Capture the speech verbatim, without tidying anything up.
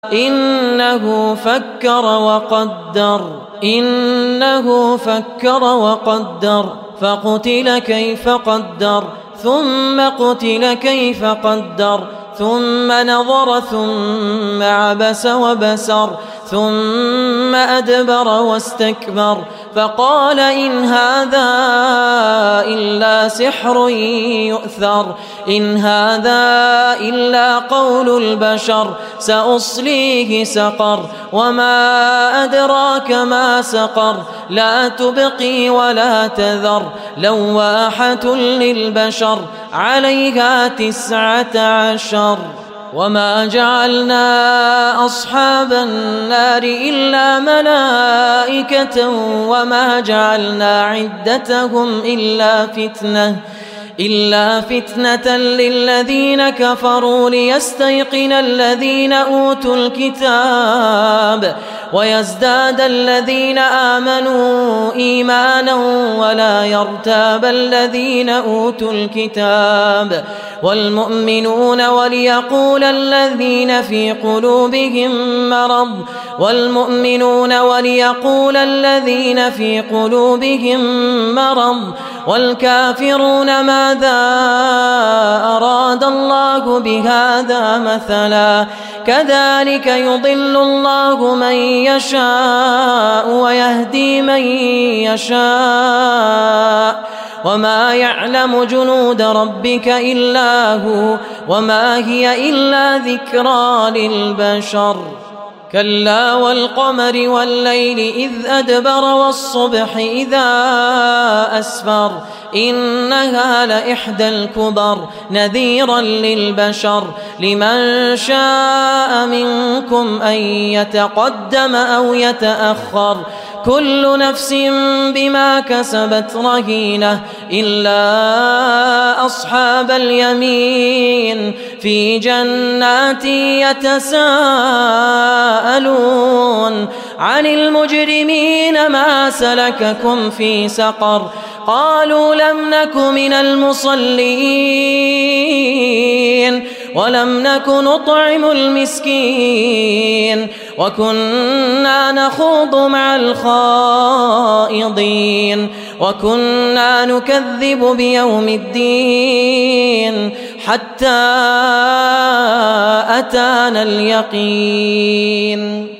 إنه فكر وقدر إنه فكر وقدر فقتل كيف قدر ثم قتل كيف قدر ثم نظر ثم عبس وبسر ثم أدبر واستكبر فقال إن هذا إلا سحر يؤثر إن هذا إلا قول البشر سأصليه سقر وما أدراك ما سقر لا تبقي ولا تذر لواحة للبشر عليها تسعة عشر وما جعلنا أصحاب النار إلا ملائكة وما جعلنا عدتهم إلا فتنة إلا فتنة للذين كفروا ليستيقن الذين أوتوا الكتاب ويزداد الذين آمنوا إيمانا ولا يرتاب الذين أوتوا الكتاب والمؤمنون وليقول الذين في قلوبهم مرض والمؤمنون وليقول الذين في قلوبهم مرض والكافرون ماذا أراد الله بهذا مثلا كذلك يضل الله من يشاء ويهدي من يشاء وما يعلم جنود ربك إلا هو وما هي إلا ذكرى للبشر كلا والقمر والليل إذ أدبر والصبح إذا أسفر إنها لإحدى الكبر نذيرا للبشر لمن شاء منكم أن يتقدم أو يتأخر كل نفس بما كسبت رهينة إلا أصحاب اليمين في جنات يتساءلون عن المجرمين ما سلككم في سقر قالوا لم نك من المصلين ولم نك نطعم المسكين وكنا نخوض مع الخائضين وكنا نكذب بيوم الدين حتى أتانا اليقين